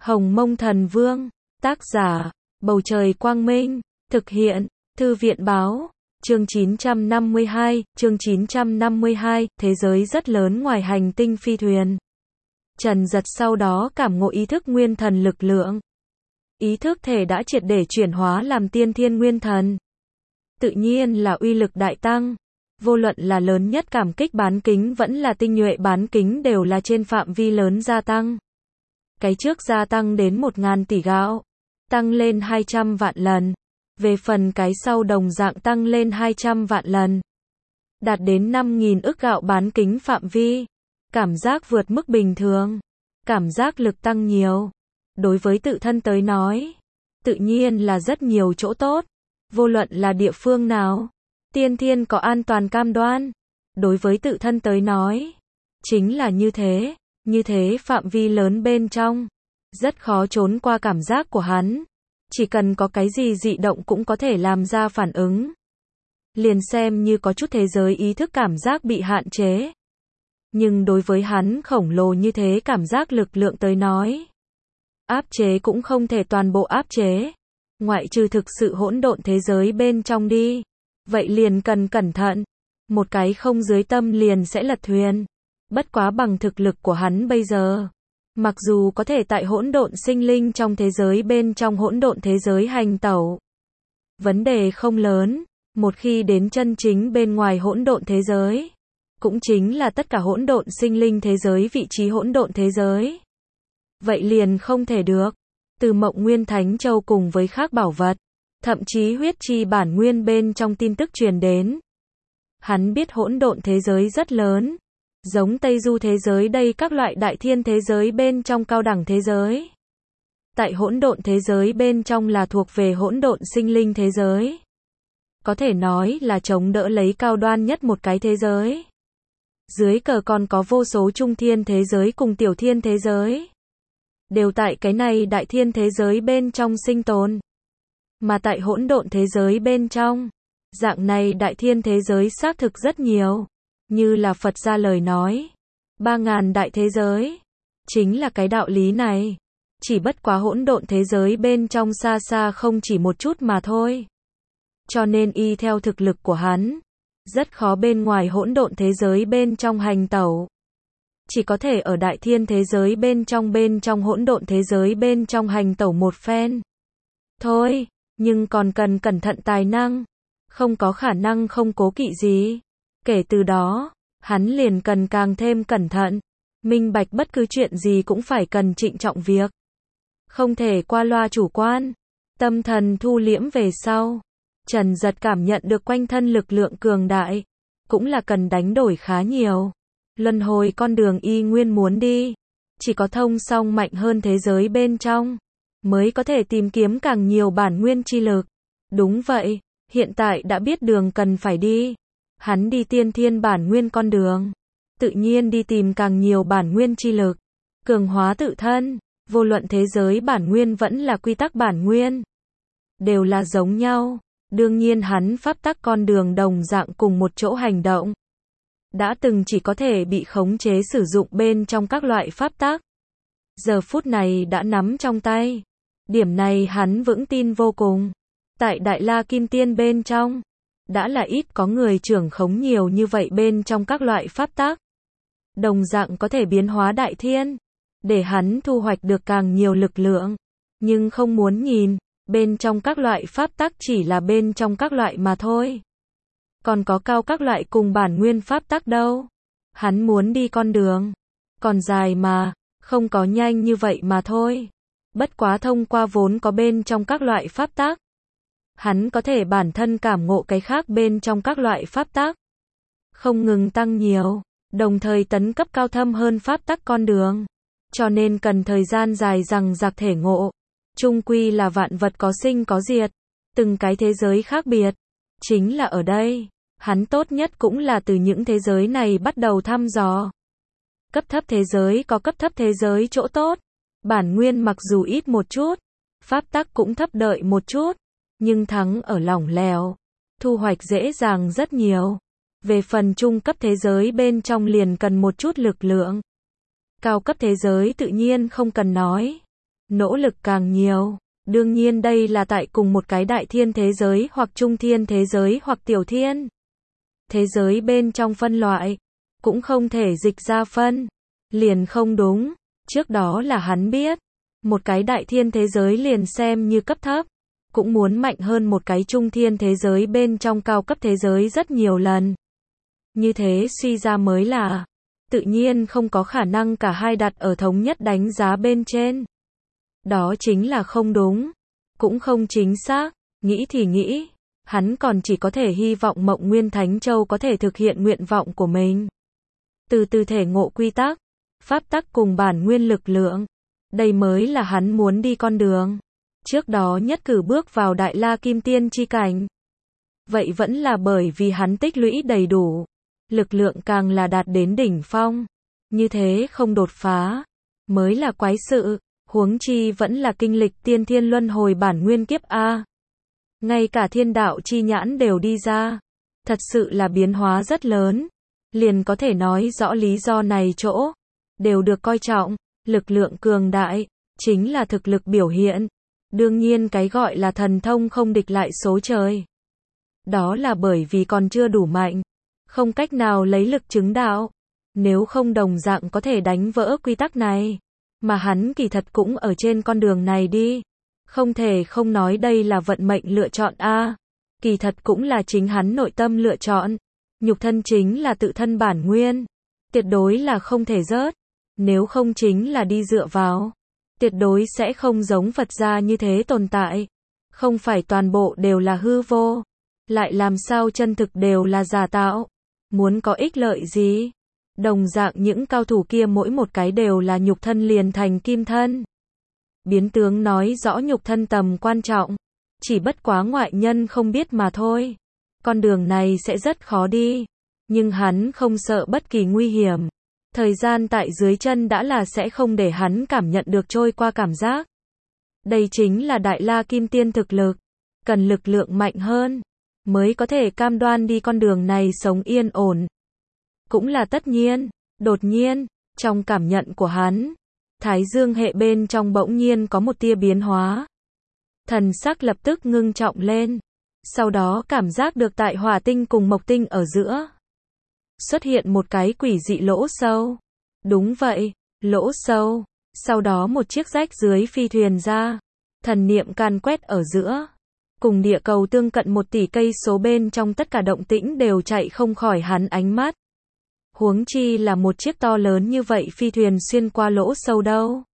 Hồng Mông Thần Vương, tác giả, Bầu Trời Quang Minh, thực hiện, Thư viện Báo, chương 952, thế giới rất lớn ngoài hành tinh phi thuyền. Trần Giật sau đó cảm ngộ ý thức nguyên thần lực lượng. Ý thức thể đã triệt để chuyển hóa làm tiên thiên nguyên thần. Tự nhiên là uy lực đại tăng. Vô luận là lớn nhất cảm kích bán kính vẫn là tinh nhuệ bán kính đều là trên phạm vi lớn gia tăng. Cái trước gia tăng đến 1.000 tỷ gạo, tăng lên 200 vạn lần. Về phần cái sau đồng dạng tăng lên 200 vạn lần. Đạt đến 5.000 ức gạo bán kính phạm vi. Cảm giác vượt mức bình thường. Cảm giác lực tăng nhiều. Đối với tự thân tới nói, tự nhiên là rất nhiều chỗ tốt. Vô luận là địa phương nào, tiên thiên có an toàn cam đoan. Đối với tự thân tới nói, chính là như thế phạm vi lớn bên trong, rất khó trốn qua cảm giác của hắn. Chỉ cần có cái gì dị động cũng có thể làm ra phản ứng. Liền xem như có chút thế giới ý thức cảm giác bị hạn chế. Nhưng đối với hắn khổng lồ như thế cảm giác lực lượng tới nói, áp chế cũng không thể toàn bộ áp chế. Ngoại trừ thực sự hỗn độn thế giới bên trong đi. Vậy liền cần cẩn thận. Một cái không dưới tâm liền sẽ lật thuyền. Bất quá bằng thực lực của hắn bây giờ, mặc dù có thể tại hỗn độn sinh linh trong thế giới bên trong hỗn độn thế giới hành tẩu, vấn đề không lớn. Một khi đến chân chính bên ngoài hỗn độn thế giới, cũng chính là tất cả hỗn độn sinh linh thế giới vị trí hỗn độn thế giới, vậy liền không thể được. Từ Mộng Nguyên Thánh Châu cùng với khác bảo vật, thậm chí huyết chi bản nguyên bên trong tin tức truyền đến. Hắn biết hỗn độn thế giới rất lớn, giống Tây Du thế giới đây các loại đại thiên thế giới bên trong cao đẳng thế giới. Tại hỗn độn thế giới bên trong là thuộc về hỗn độn sinh linh thế giới. Có thể nói là chống đỡ lấy cao đoan nhất một cái thế giới. Dưới cờ còn có vô số trung thiên thế giới cùng tiểu thiên thế giới. Đều tại cái này đại thiên thế giới bên trong sinh tồn. Mà tại hỗn độn thế giới bên trong, dạng này đại thiên thế giới xác thực rất nhiều. Như là Phật ra lời nói, 3.000 đại thế giới. Chính là cái đạo lý này. Chỉ bất quá hỗn độn thế giới bên trong xa xa không chỉ một chút mà thôi. Cho nên y theo thực lực của hắn, rất khó bên ngoài hỗn độn thế giới bên trong hành tẩu. Chỉ có thể ở đại thiên thế giới bên trong hỗn độn thế giới bên trong hành tẩu một phen. Thôi, nhưng còn cần cẩn thận tài năng. Không có khả năng không cố kỵ gì. Kể từ đó, hắn liền cần càng thêm cẩn thận. Minh bạch bất cứ chuyện gì cũng phải cần trịnh trọng việc. Không thể qua loa chủ quan. Tâm thần thu liễm về sau. Trần Giật cảm nhận được quanh thân lực lượng cường đại. Cũng là cần đánh đổi khá nhiều. Luân hồi con đường y nguyên muốn đi. Chỉ có thông song mạnh hơn thế giới bên trong, mới có thể tìm kiếm càng nhiều bản nguyên chi lực. Đúng vậy, hiện tại đã biết đường cần phải đi. Hắn đi tiên thiên bản nguyên con đường. Tự nhiên đi tìm càng nhiều bản nguyên chi lực. Cường hóa tự thân, vô luận thế giới bản nguyên vẫn là quy tắc bản nguyên. Đều là giống nhau. Đương nhiên hắn pháp tắc con đường đồng dạng cùng một chỗ hành động. Đã từng chỉ có thể bị khống chế sử dụng bên trong các loại pháp tắc. Giờ phút này đã nắm trong tay. Điểm này hắn vững tin vô cùng. Tại Đại La Kim Tiên bên trong, đã là ít có người trưởng khống nhiều như vậy bên trong các loại pháp tắc. Đồng dạng có thể biến hóa đại thiên, để hắn thu hoạch được càng nhiều lực lượng. Nhưng không muốn nhìn, bên trong các loại pháp tắc chỉ là bên trong các loại mà thôi. Còn có cao các loại cùng bản nguyên pháp tắc đâu. Hắn muốn đi con đường còn dài mà, không có nhanh như vậy mà thôi. Bất quá thông qua vốn có bên trong các loại pháp tắc, hắn có thể bản thân cảm ngộ cái khác bên trong các loại pháp tắc. Không ngừng tăng nhiều, đồng thời tấn cấp cao thâm hơn pháp tắc con đường. Cho nên cần thời gian dài rằng rạc thể ngộ. Chung quy là vạn vật có sinh có diệt. Từng cái thế giới khác biệt. Chính là ở đây, hắn tốt nhất cũng là từ những thế giới này bắt đầu thăm dò. Cấp thấp thế giới có cấp thấp thế giới chỗ tốt. Bản nguyên mặc dù ít một chút, pháp tắc cũng thấp đợi một chút, nhưng thắng ở lỏng lẻo, thu hoạch dễ dàng rất nhiều. Về phần trung cấp thế giới bên trong liền cần một chút lực lượng. Cao cấp thế giới tự nhiên không cần nói. nỗ lực càng nhiều. Đương nhiên đây là tại cùng một cái đại thiên thế giới hoặc trung thiên thế giới hoặc tiểu thiên thế giới bên trong phân loại, cũng không thể dịch ra phân, liền không đúng. Trước đó là hắn biết, một cái đại thiên thế giới liền xem như cấp thấp, cũng muốn mạnh hơn một cái trung thiên thế giới bên trong cao cấp thế giới rất nhiều lần. Như thế suy ra mới là, tự nhiên không có khả năng cả hai đặt ở thống nhất đánh giá bên trên. Đó chính là không đúng, cũng không chính xác, nghĩ thì nghĩ, hắn còn chỉ có thể hy vọng Mộng Nguyên Thánh Châu có thể thực hiện nguyện vọng của mình. Từ từ thể ngộ quy tắc, pháp tắc cùng bản nguyên lực lượng, đây mới là hắn muốn đi con đường. Trước đó nhất cử bước vào Đại La Kim Tiên chi cảnh. Vậy vẫn là bởi vì hắn tích lũy đầy đủ, lực lượng càng là đạt đến đỉnh phong. Như thế không đột phá, mới là quái sự, huống chi vẫn là kinh lịch tiên thiên luân hồi bản nguyên kiếp A. Ngay cả thiên đạo chi nhãn đều đi ra. Thật sự là biến hóa rất lớn. Liền có thể nói rõ lý do này chỗ. Đều được coi trọng, lực lượng cường đại, chính là thực lực biểu hiện. Đương nhiên cái gọi là thần thông không địch lại số trời. Đó là bởi vì còn chưa đủ mạnh. Không cách nào lấy lực chứng đạo. Nếu không đồng dạng có thể đánh vỡ quy tắc này. Mà hắn kỳ thật cũng ở trên con đường này đi. Không thể không nói đây là vận mệnh lựa chọn A. Kỳ thật cũng là chính hắn nội tâm lựa chọn. Nhục thân chính là tự thân bản nguyên. Tuyệt đối là không thể rớt. Nếu không chính là đi dựa vào. Tuyệt đối sẽ không giống Phật gia như thế tồn tại. Không phải toàn bộ đều là hư vô. Lại làm sao chân thực đều là giả tạo. Muốn có ích lợi gì? Đồng dạng những cao thủ kia mỗi một cái đều là nhục thân liền thành kim thân. Biến tướng nói rõ nhục thân tầm quan trọng. Chỉ bất quá ngoại nhân không biết mà thôi. Con đường này sẽ rất khó đi. Nhưng hắn không sợ bất kỳ nguy hiểm. Thời gian tại dưới chân đã là sẽ không để hắn cảm nhận được trôi qua cảm giác. Đây chính là Đại La Kim Tiên thực lực. Cần lực lượng mạnh hơn. Mới có thể cam đoan đi con đường này sống yên ổn. Cũng là tất nhiên. Đột nhiên, trong cảm nhận của hắn, Thái Dương hệ bên trong bỗng nhiên có một tia biến hóa. Thần sắc lập tức ngưng trọng lên. Sau đó cảm giác được tại Hỏa Tinh cùng Mộc Tinh ở giữa xuất hiện một cái quỷ dị lỗ sâu. Đúng vậy, lỗ sâu. Sau đó một chiếc rách dưới phi thuyền ra. Thần niệm can quét ở giữa. Cùng địa cầu tương cận 1 tỷ cây số bên trong tất cả động tĩnh đều chạy không khỏi hắn ánh mắt. Huống chi là một chiếc to lớn như vậy phi thuyền xuyên qua lỗ sâu đâu.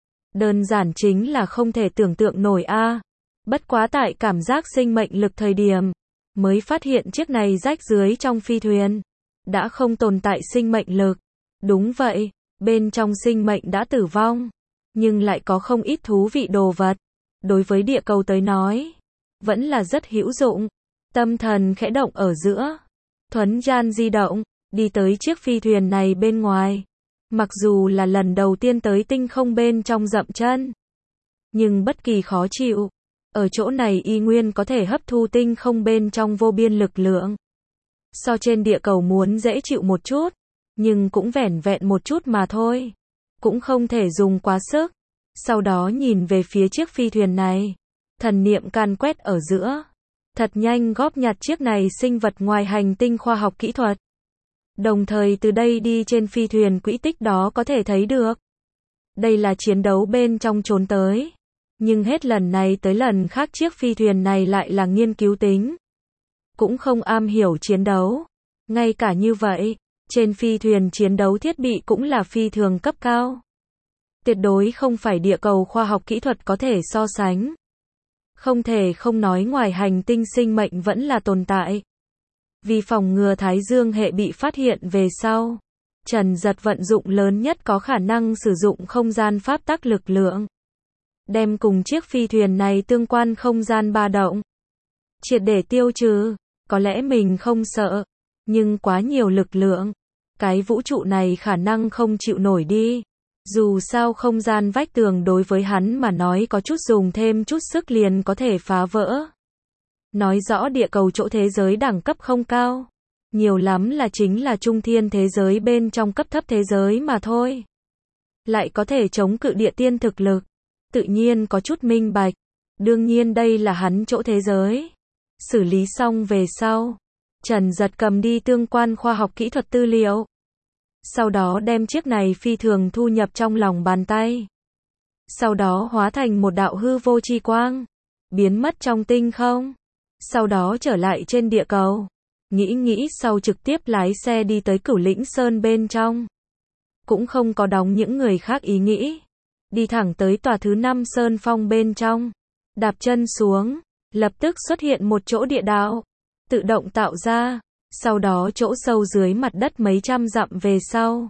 Đơn giản chính là không thể tưởng tượng nổi a. Bất quá tại cảm giác sinh mệnh lực thời điểm, mới phát hiện chiếc này rách dưới trong phi thuyền. Đã không tồn tại sinh mệnh lực. Đúng vậy, bên trong sinh mệnh đã tử vong. Nhưng lại có không ít thú vị đồ vật. Đối với địa cầu tới nói, vẫn là rất hữu dụng. Tâm thần khẽ động ở giữa. Thuấn gian di động, đi tới chiếc phi thuyền này bên ngoài. Mặc dù là lần đầu tiên tới tinh không bên trong dậm chân. Nhưng bất kỳ khó chịu. Ở chỗ này y nguyên có thể hấp thu tinh không bên trong vô biên lực lượng. So trên địa cầu muốn dễ chịu một chút. Nhưng cũng vẻn vẹn một chút mà thôi. Cũng không thể dùng quá sức. Sau đó nhìn về phía chiếc phi thuyền này. Thần niệm can quét ở giữa. Thật nhanh góp nhặt chiếc này sinh vật ngoài hành tinh khoa học kỹ thuật. Đồng thời từ đây đi trên phi thuyền quỹ tích đó có thể thấy được. Đây là chiến đấu bên trong trốn tới. Nhưng hết lần này tới lần khác chiếc phi thuyền này lại là nghiên cứu tính. Cũng không am hiểu chiến đấu. Ngay cả như vậy, trên phi thuyền chiến đấu thiết bị cũng là phi thường cấp cao. Tuyệt đối không phải địa cầu khoa học kỹ thuật có thể so sánh. Không thể không nói ngoài hành tinh sinh mệnh vẫn là tồn tại. Vì phòng ngừa Thái Dương hệ bị phát hiện về sau, Trần Giật vận dụng lớn nhất có khả năng sử dụng không gian pháp tắc lực lượng. Đem cùng chiếc phi thuyền này tương quan không gian ba động. Triệt để tiêu trừ, có lẽ mình không sợ, nhưng quá nhiều lực lượng. Cái vũ trụ này khả năng không chịu nổi đi. Dù sao không gian vách tường đối với hắn mà nói có chút dùng thêm chút sức liền có thể phá vỡ. Nói rõ địa cầu chỗ thế giới đẳng cấp không cao. Nhiều lắm là chính là trung thiên thế giới bên trong cấp thấp thế giới mà thôi. Lại có thể chống cự địa tiên thực lực. tự nhiên có chút minh bạch. Đương nhiên đây là hắn chỗ thế giới. Xử lý xong về sau, Trần Giật cầm đi tương quan khoa học kỹ thuật tư liệu. Sau đó đem chiếc này phi thường thu nhập trong lòng bàn tay. Sau đó hóa thành một đạo hư vô chi quang, biến mất trong tinh không. Sau đó trở lại trên địa cầu. Nghĩ sau trực tiếp lái xe đi tới Cửu Lĩnh Sơn bên trong. Cũng không có đóng những người khác ý nghĩ. Đi thẳng tới tòa thứ 5 Sơn Phong bên trong. Đạp chân xuống, lập tức xuất hiện một chỗ địa đạo. Tự động tạo ra. Sau đó chỗ sâu dưới mặt đất mấy trăm dặm về sau.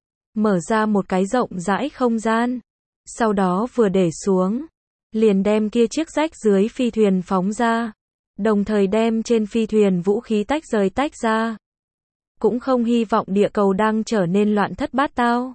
Mở ra một cái rộng rãi không gian. Sau đó vừa để xuống. Liền đem kia chiếc rách dưới phi thuyền phóng ra. Đồng thời đem trên phi thuyền vũ khí tách ra. Cũng không hy vọng địa cầu đang trở nên loạn thất bát tao.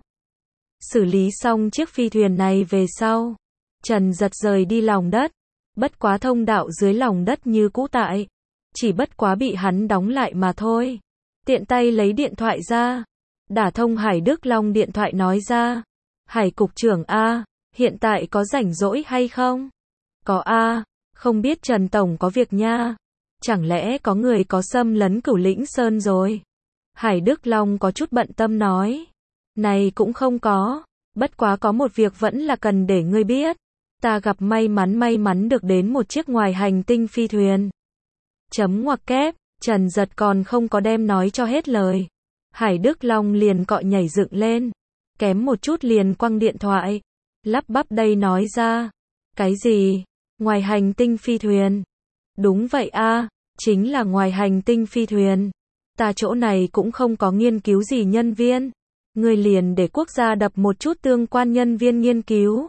Xử lý xong chiếc phi thuyền này về sau. Trần Giật rời đi lòng đất. Bất quá thông đạo dưới lòng đất như cũ tại. Chỉ bất quá bị hắn đóng lại mà thôi. Tiện tay lấy điện thoại ra. Đả thông Hải Đức Long điện thoại nói ra. Hải cục trưởng A, hiện tại có rảnh rỗi hay không? Có A, không biết Trần Tổng có việc nha. Chẳng lẽ có người có xâm lấn Cửu Lĩnh Sơn rồi? Hải Đức Long có chút bận tâm nói. Này cũng không có. Bất quá có một việc vẫn là cần để ngươi biết. Ta gặp may mắn được đến một chiếc ngoài hành tinh phi thuyền. Chấm ngoặc kép, Trần Giật còn không có đem nói cho hết lời. Hải Đức Long liền cọ nhảy dựng lên. Kém một chút liền quăng điện thoại. Lắp bắp đây nói ra. Cái gì? Ngoài hành tinh phi thuyền? Đúng vậy a, chính là ngoài hành tinh phi thuyền. Ta chỗ này cũng không có nghiên cứu gì nhân viên. Ngươi liền để quốc gia đập một chút tương quan nhân viên nghiên cứu.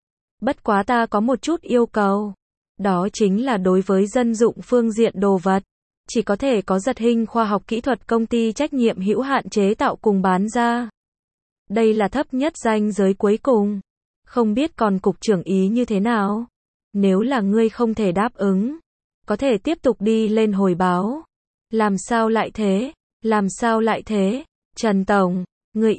Bất quá ta có một chút yêu cầu. Đó chính là đối với dân dụng phương diện đồ vật. Chỉ có thể có Giật Hinh khoa học kỹ thuật công ty trách nhiệm hữu hạn chế tạo cùng bán ra. Đây là thấp nhất ranh giới cuối cùng. Không biết còn cục trưởng ý như thế nào? Nếu là ngươi không thể đáp ứng, có thể tiếp tục đi lên hồi báo. Làm sao lại thế? Làm sao lại thế? Trần Tổng, ngươi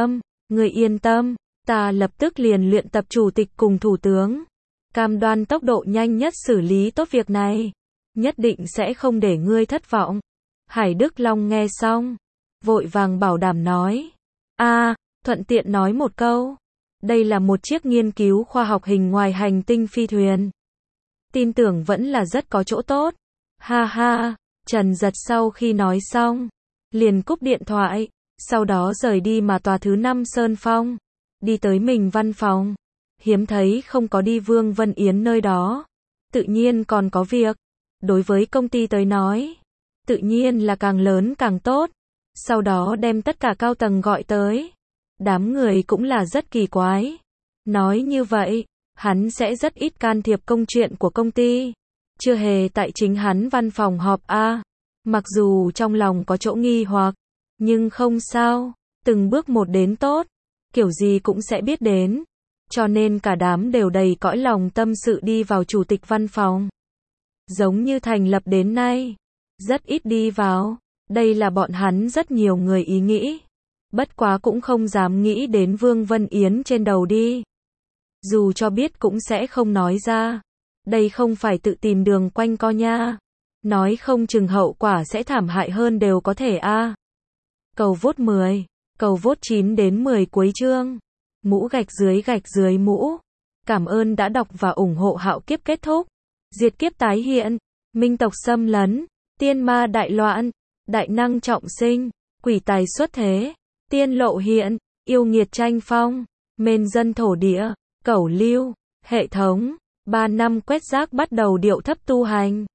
yên tâm, ta lập tức liền luyện tập chủ tịch cùng thủ tướng. Cam đoan tốc độ nhanh nhất xử lý tốt việc này. Nhất định sẽ không để ngươi thất vọng. Hải Đức Long nghe xong, vội vàng bảo đảm nói. Thuận tiện nói một câu. Đây là một chiếc nghiên cứu khoa học hình ngoài hành tinh phi thuyền. Tin tưởng vẫn là rất có chỗ tốt. Ha ha, Trần Giật sau khi nói xong, liền cúp điện thoại, sau đó rời đi mà tòa thứ 5 Sơn Phong, đi tới mình văn phòng. Hiếm thấy không có đi Vương Vân Yến nơi đó. Tự nhiên còn có việc. Đối với công ty tới nói, tự nhiên là càng lớn càng tốt. Sau đó đem tất cả cao tầng gọi tới. Đám người cũng là rất kỳ quái. Nói như vậy, hắn sẽ rất ít can thiệp công chuyện của công ty. Chưa hề tại chính hắn văn phòng họp a. Mặc dù trong lòng có chỗ nghi hoặc, nhưng không sao, từng bước một đến tốt, kiểu gì cũng sẽ biết đến. Cho nên cả đám đều đầy cõi lòng tâm sự đi vào chủ tịch văn phòng. Giống như thành lập đến nay, rất ít đi vào. Đây là bọn hắn rất nhiều người ý nghĩ. Bất quá cũng không dám nghĩ đến Vương Vân Yến trên đầu đi. Dù cho biết cũng sẽ không nói ra. Đây không phải tự tìm đường quanh co nha. Nói không chừng hậu quả sẽ thảm hại hơn đều có thể a. Cầu vote 10, cầu vote 9 đến 10 cuối chương. Mũ gạch dưới mũ. Cảm ơn đã đọc và ủng hộ Hạo Kiếp kết thúc. Diệt kiếp tái hiện, minh tộc xâm lấn, tiên ma đại loạn, đại năng trọng sinh, quỷ tài xuất thế, tiên lộ hiện, yêu nghiệt tranh phong, mên dân thổ địa, cẩu lưu, hệ thống, 3 năm quét rác bắt đầu điệu thấp tu hành.